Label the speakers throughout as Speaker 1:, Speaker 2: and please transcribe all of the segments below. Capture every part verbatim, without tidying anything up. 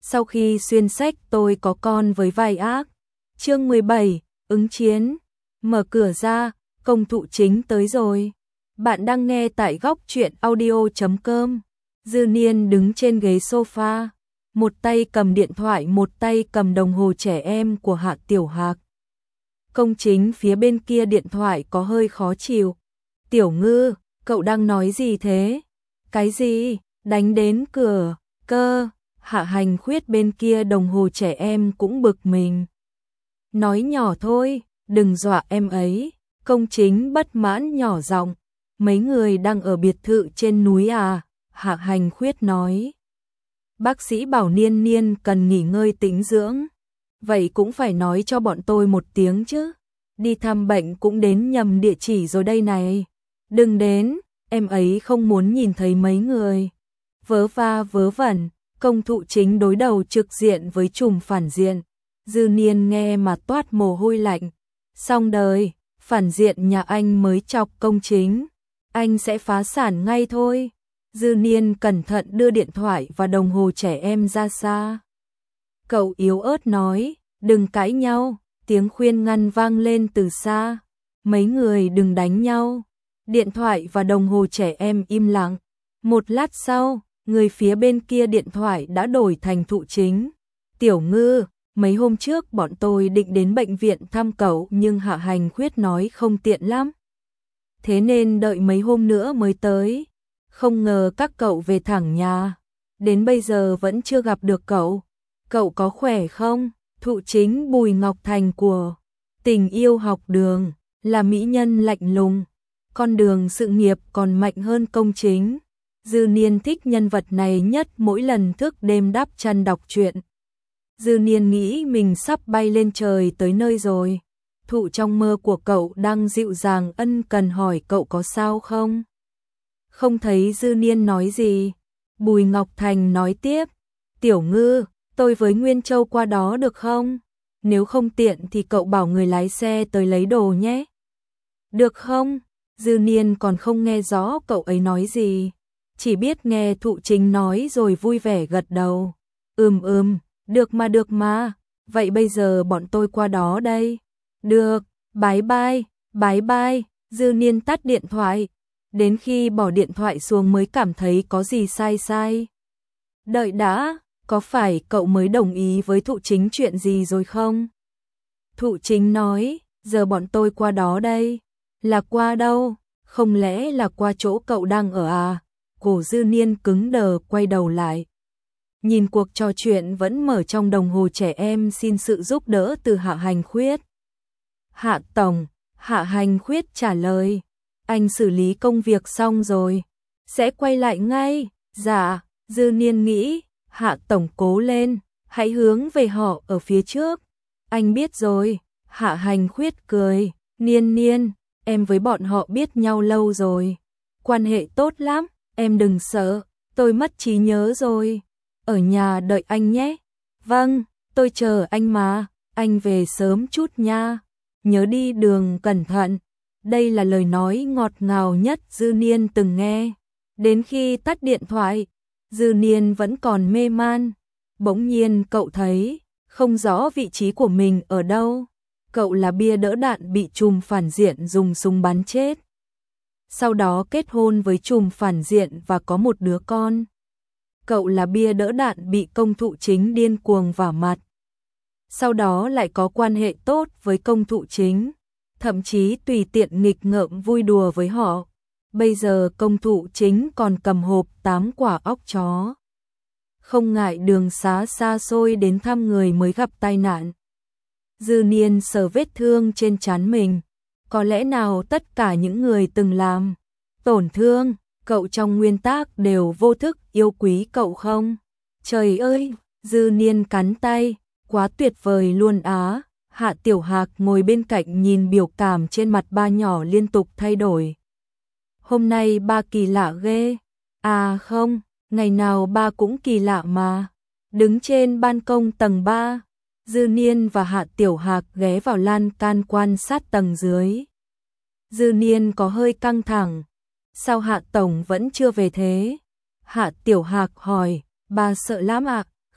Speaker 1: Sau khi xuyên sách tôi có con với vai ác. Chương mười bảy, ứng chiến. Mở cửa ra, Công Thụ Chính tới rồi. Bạn đang nghe tại góc truyện audio chấm com. Dư Niên đứng trên ghế sofa, một tay cầm điện thoại, một tay cầm đồng hồ trẻ em của Hạ Tiểu Hạc. Công Chính phía bên kia điện thoại có hơi khó chịu. Tiểu Ngư, cậu đang nói gì thế? Cái gì? Đánh đến cửa, cơ. Hạ Hành Khuyết bên kia đồng hồ trẻ em cũng bực mình. Nói nhỏ thôi, đừng dọa em ấy. Công Chính bất mãn nhỏ giọng. Mấy người đang ở biệt thự trên núi à? Hạ Hành Khuyết nói. Bác sĩ bảo Niên Niên cần nghỉ ngơi tĩnh dưỡng. Vậy cũng phải nói cho bọn tôi một tiếng chứ. Đi thăm bệnh cũng đến nhầm địa chỉ rồi đây này. Đừng đến, em ấy không muốn nhìn thấy mấy người. Vớ va vớ vẩn, Công Thụ Chính đối đầu trực diện với trùm phản diện. Dư Niên nghe mà toát mồ hôi lạnh. Xong đời, phản diện nhà anh mới chọc Công Chính. Anh sẽ phá sản ngay thôi. Dư Niên cẩn thận đưa điện thoại và đồng hồ trẻ em ra xa. Cậu yếu ớt nói, đừng cãi nhau, tiếng khuyên ngăn vang lên từ xa. Mấy người đừng đánh nhau. Điện thoại và đồng hồ trẻ em im lặng. Một lát sau, người phía bên kia điện thoại đã đổi thành Thụ Chính. Tiểu Ngư, mấy hôm trước bọn tôi định đến bệnh viện thăm cậu nhưng Hạ Hành Khuyết nói không tiện lắm. Thế nên đợi mấy hôm nữa mới tới. Không ngờ các cậu về thẳng nhà. Đến bây giờ vẫn chưa gặp được cậu. Cậu có khỏe không? Thụ Chính Bùi Ngọc Thành của Tình Yêu Học Đường là mỹ nhân lạnh lùng. Con đường sự nghiệp còn mạnh hơn Công Chính. Dư Niên thích nhân vật này nhất mỗi lần thức đêm đắp chăn đọc truyện. Dư Niên nghĩ mình sắp bay lên trời tới nơi rồi. Thụ trong mơ của cậu đang dịu dàng ân cần hỏi cậu có sao không? Không thấy Dư Niên nói gì. Bùi Ngọc Thành nói tiếp. Tiểu Ngư, tôi với Nguyên Châu qua đó được không? Nếu không tiện thì cậu bảo người lái xe tới lấy đồ nhé. Được không? Dư Niên còn không nghe rõ cậu ấy nói gì. Chỉ biết nghe Thụ Chính nói rồi vui vẻ gật đầu. Ừm ừm, được mà được mà. Vậy bây giờ bọn tôi qua đó đây. Được, bye bye, bye bye. Dư Niên tắt điện thoại. Đến khi bỏ điện thoại xuống mới cảm thấy có gì sai sai. Đợi đã, có phải cậu mới đồng ý với Thụ Chính chuyện gì rồi không? Thụ Chính nói, giờ bọn tôi qua đó đây. Là qua đâu? Không lẽ là qua chỗ cậu đang ở à? Cổ Dư Niên cứng đờ quay đầu lại. Nhìn cuộc trò chuyện vẫn mở trong đồng hồ trẻ em xin sự giúp đỡ từ Hạ Hành Khuyết. Hạ Tổng, Hạ Hành Khuyết trả lời. Anh xử lý công việc xong rồi. Sẽ quay lại ngay. Dạ, Dư Niên nghĩ. Hạ Tổng cố lên. Hãy hướng về họ ở phía trước. Anh biết rồi. Hạ Hành Khuyết cười. Niên Niên, em với bọn họ biết nhau lâu rồi. Quan hệ tốt lắm. Em đừng sợ. Tôi mất trí nhớ rồi. Ở nhà đợi anh nhé. Vâng, tôi chờ anh mà. Anh về sớm chút nha. Nhớ đi đường cẩn thận. Đây là lời nói ngọt ngào nhất Dư Niên từng nghe. Đến khi tắt điện thoại, Dư Niên vẫn còn mê man. Bỗng nhiên cậu thấy không rõ vị trí của mình ở đâu. Cậu là bia đỡ đạn bị trùm phản diện dùng súng bắn chết. Sau đó kết hôn với trùm phản diện và có một đứa con. Cậu là bia đỡ đạn bị Công Thụ Chính điên cuồng vả mặt. Sau đó lại có quan hệ tốt với Công Thụ Chính. Thậm chí tùy tiện nghịch ngợm vui đùa với họ. Bây giờ Công Thụ Chính còn cầm hộp tám quả óc chó. Không ngại đường xá xa xôi đến thăm người mới gặp tai nạn. Dư Niên sờ vết thương trên trán mình. Có lẽ nào tất cả những người từng làm tổn thương cậu trong nguyên tắc đều vô thức yêu quý cậu không? Trời ơi, Dư Niên cắn tay, quá tuyệt vời luôn á. Hạ Tiểu Hạc ngồi bên cạnh nhìn biểu cảm trên mặt ba nhỏ liên tục thay đổi. Hôm nay ba kỳ lạ ghê. À không, ngày nào ba cũng kỳ lạ mà. Đứng trên ban công tầng ba, Dư Niên và Hạ Tiểu Hạc ghé vào lan can quan sát tầng dưới. Dư Niên có hơi căng thẳng. Sao Hạ Tổng vẫn chưa về thế? Hạ Tiểu Hạc hỏi, ba sợ lắm ạ? À?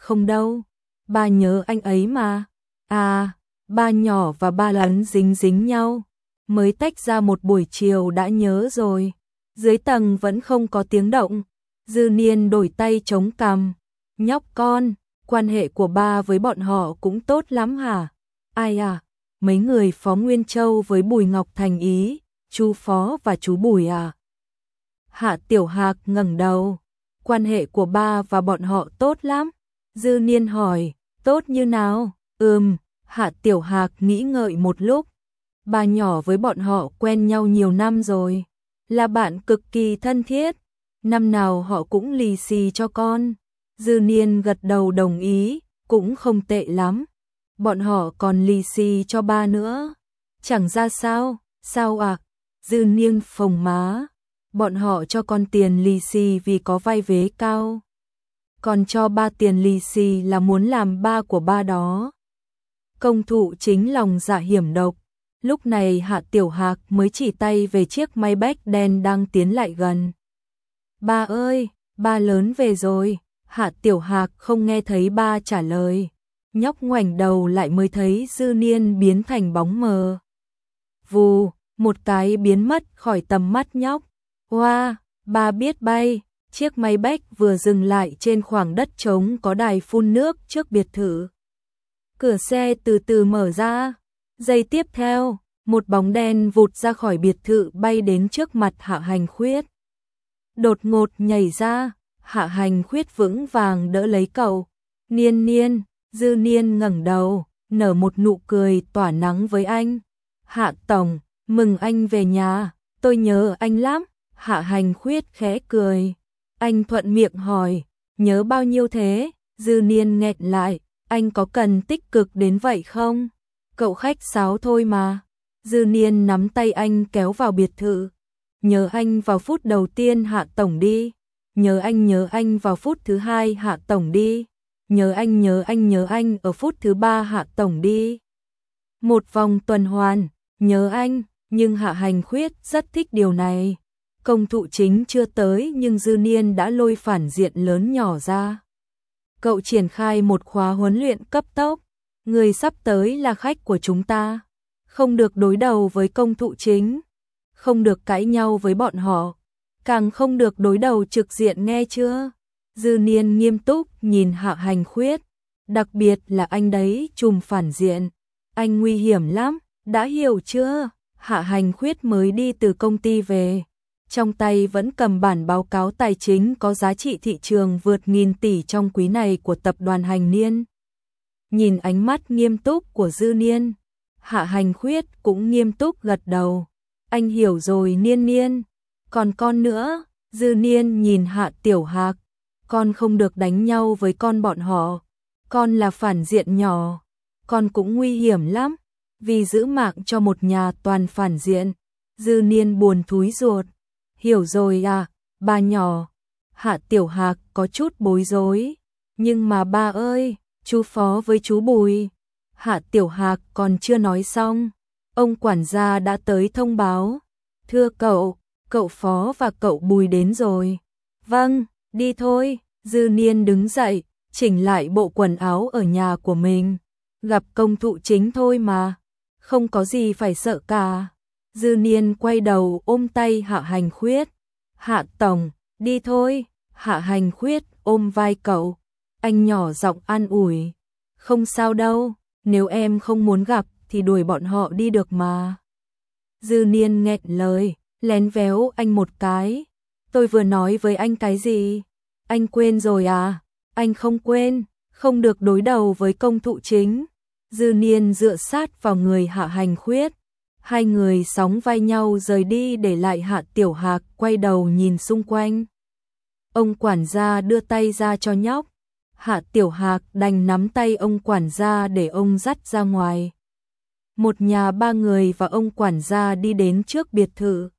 Speaker 1: không đâu. Ba nhớ anh ấy mà. À, ba nhỏ và ba lớn dính dính nhau. Mới tách ra một buổi chiều đã nhớ rồi. Dưới tầng vẫn không có tiếng động. Dư Niên đổi tay chống cằm. Nhóc con, quan hệ của ba với bọn họ cũng tốt lắm hả? Ai à? Mấy người Phó Nguyên Châu với Bùi Ngọc Thành ý, chú Phó và chú Bùi à? Hạ Tiểu Hạc ngẩng đầu. Quan hệ của ba và bọn họ tốt lắm. Dư Niên hỏi, tốt như nào? Ừm, Hạ Tiểu Hạc nghĩ ngợi một lúc. Ba nhỏ với bọn họ quen nhau nhiều năm rồi. Là bạn cực kỳ thân thiết. Năm nào họ cũng lì xì cho con. Dư Niên gật đầu đồng ý, cũng không tệ lắm. Bọn họ còn lì xì cho ba nữa. Chẳng ra sao, sao ạ? À? Dư Niên phồng má. Bọn họ cho con tiền lì xì vì có vai vế cao. Còn cho ba tiền lì xì là muốn làm ba của ba đó. Công thụ chính lòng dạ hiểm độc. Lúc này Hạ Tiểu Hạc mới chỉ tay về chiếc máy bách đen đang tiến lại gần. Ba ơi, ba lớn về rồi. Hạ Tiểu Hạc không nghe thấy ba trả lời. Nhóc ngoảnh đầu lại mới thấy Dư Niên biến thành bóng mờ. Vù, một cái biến mất khỏi tầm mắt nhóc. Wow, ba biết bay. Chiếc máy bách vừa dừng lại trên khoảng đất trống có đài phun nước trước biệt thự. Cửa xe từ từ mở ra. Giây tiếp theo, một bóng đen vụt ra khỏi biệt thự bay đến trước mặt Hạ Hành Khuyết. Đột ngột nhảy ra, Hạ Hành Khuyết vững vàng đỡ lấy cậu. Niên Niên, Dư Niên ngẩng đầu, nở một nụ cười tỏa nắng với anh. Hạ Tổng, mừng anh về nhà, tôi nhớ anh lắm. Hạ Hành Khuyết khẽ cười. Anh thuận miệng hỏi, nhớ bao nhiêu thế? Dư Niên nghẹn lại, anh có cần tích cực đến vậy không? Cậu khách sáo thôi mà. Dư Niên nắm tay anh kéo vào biệt thự. Nhớ anh vào phút đầu tiên Hạ Tổng đi. Nhớ anh nhớ anh vào phút thứ hai Hạ Tổng đi. Nhớ anh nhớ anh nhớ anh ở phút thứ ba Hạ Tổng đi. Một vòng tuần hoàn, nhớ anh, nhưng Hạ Hành Khuyết rất thích điều này. Công thụ chính chưa tới nhưng Dư Niên đã lôi phản diện lớn nhỏ ra. Cậu triển khai một khóa huấn luyện cấp tốc. Người sắp tới là khách của chúng ta. Không được đối đầu với công thụ chính. Không được cãi nhau với bọn họ. Càng không được đối đầu trực diện nghe chưa? Dư Niên nghiêm túc nhìn Hạ Hành Khuyết. Đặc biệt là anh đấy trùm phản diện. Anh nguy hiểm lắm, đã hiểu chưa? Hạ Hành Khuyết mới đi từ công ty về. Trong tay vẫn cầm bản báo cáo tài chính có giá trị thị trường vượt nghìn tỷ trong quý này của tập đoàn Hành Niên. Nhìn ánh mắt nghiêm túc của Dư Niên, Hạ Hành Khuyết cũng nghiêm túc gật đầu. Anh hiểu rồi Niên Niên. Còn con nữa, Dư Niên nhìn Hạ Tiểu Hạc. Con không được đánh nhau với con bọn họ. Con là phản diện nhỏ. Con cũng nguy hiểm lắm. Vì giữ mạng cho một nhà toàn phản diện. Dư Niên buồn thúi ruột. Hiểu rồi à, ba nhỏ. Hạ Tiểu Hạc có chút bối rối. Nhưng mà ba ơi, chú Phó với chú Bùi. Hạ Tiểu Hạc còn chưa nói xong. Ông quản gia đã tới thông báo. Thưa cậu, cậu Phó và cậu Bùi đến rồi. Vâng, đi thôi. Dư Niên đứng dậy, chỉnh lại bộ quần áo ở nhà của mình. Gặp công thụ chính thôi mà. Không có gì phải sợ cả. Dư Niên quay đầu ôm tay Hạ Hành Khuyết. Hạ Tổng, đi thôi. Hạ Hành Khuyết ôm vai cậu. Anh nhỏ giọng an ủi. Không sao đâu, nếu em không muốn gặp thì đuổi bọn họ đi được mà. Dư Niên nghẹn lời, lén véo anh một cái. Tôi vừa nói với anh cái gì? Anh quên rồi à? Anh không quên, không được đối đầu với công thụ chính. Dư Niên dựa sát vào người Hạ Hành Khuyết. Hai người sóng vai nhau rời đi để lại Hạ Tiểu Hạc quay đầu nhìn xung quanh. Ông quản gia đưa tay ra cho nhóc. Hạ Tiểu Hạc đành nắm tay ông quản gia để ông dắt ra ngoài. Một nhà ba người và ông quản gia đi đến trước biệt thự.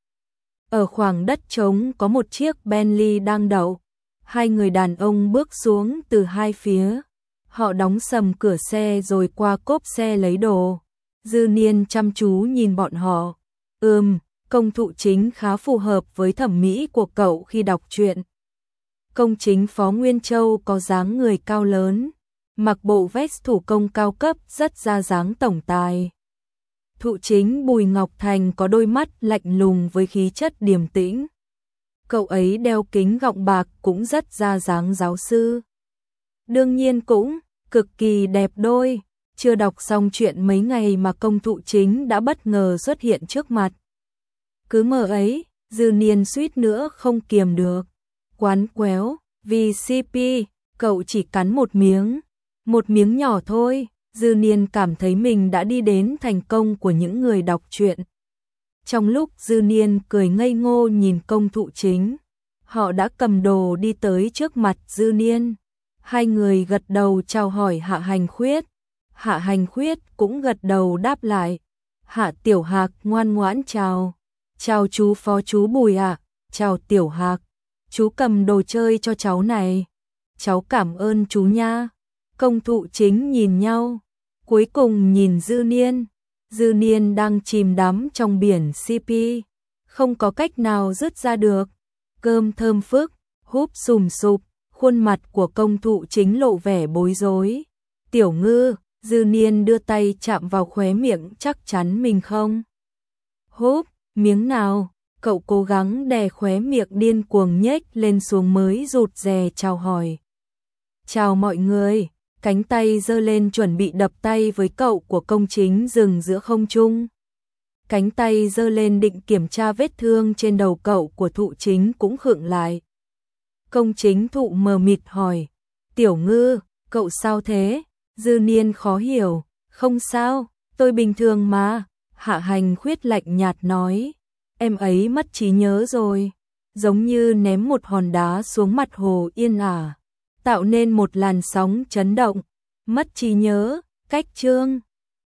Speaker 1: Ở khoảng đất trống có một chiếc Bentley đang đậu. Hai người đàn ông bước xuống từ hai phía. Họ đóng sầm cửa xe rồi qua cốp xe lấy đồ. Dư Niên chăm chú nhìn bọn họ. Ừm, công thụ chính khá phù hợp với thẩm mỹ của cậu khi đọc truyện. Công chính Phó Nguyên Châu có dáng người cao lớn, mặc bộ vest thủ công cao cấp rất ra dáng tổng tài. Thụ chính Bùi Ngọc Thành có đôi mắt lạnh lùng với khí chất điềm tĩnh. Cậu ấy đeo kính gọng bạc cũng rất ra dáng giáo sư. Đương nhiên cũng cực kỳ đẹp đôi. Chưa đọc xong chuyện mấy ngày mà công thụ chính đã bất ngờ xuất hiện trước mặt. Cứ mờ ấy, Dư Niên suýt nữa không kiềm được. Quán quéo, vì xê pê, cậu chỉ cắn một miếng. Một miếng nhỏ thôi, Dư Niên cảm thấy mình đã đi đến thành công của những người đọc truyện. Trong lúc Dư Niên cười ngây ngô nhìn công thụ chính, họ đã cầm đồ đi tới trước mặt Dư Niên. Hai người gật đầu chào hỏi Hạ Hành Khuyết. Hạ Hành Khuyết cũng gật đầu đáp lại. Hạ Tiểu Hạc ngoan ngoãn chào. Chào chú phó chú Bùi ạ. Chào Tiểu Hạc. Chú cầm đồ chơi cho cháu này. Cháu cảm ơn chú nha. Công thụ chính nhìn nhau. Cuối cùng nhìn Dư Niên. Dư Niên đang chìm đắm trong biển xê pê. Không có cách nào dứt ra được. Cơm thơm phức, húp sùm sụp. Khuôn mặt của công thụ chính lộ vẻ bối rối. Tiểu Ngư, Dư Niên đưa tay chạm vào khóe miệng, chắc chắn mình không. Húp, miếng nào, cậu cố gắng đè khóe miệng điên cuồng nhếch lên xuống mới rụt rè chào hỏi. Chào mọi người, cánh tay giơ lên chuẩn bị đập tay với cậu của công chính dừng giữa không trung. Cánh tay giơ lên định kiểm tra vết thương trên đầu cậu của thụ chính cũng khựng lại. Công chính thụ mờ mịt hỏi, Tiểu Ngư, cậu sao thế? Dư Niên khó hiểu, không sao, tôi bình thường mà. Hạ Hành Khuyết lạnh nhạt nói, em ấy mất trí nhớ rồi, giống như ném một hòn đá xuống mặt hồ yên ả, tạo nên một làn sóng chấn động. Mất trí nhớ, cách chương.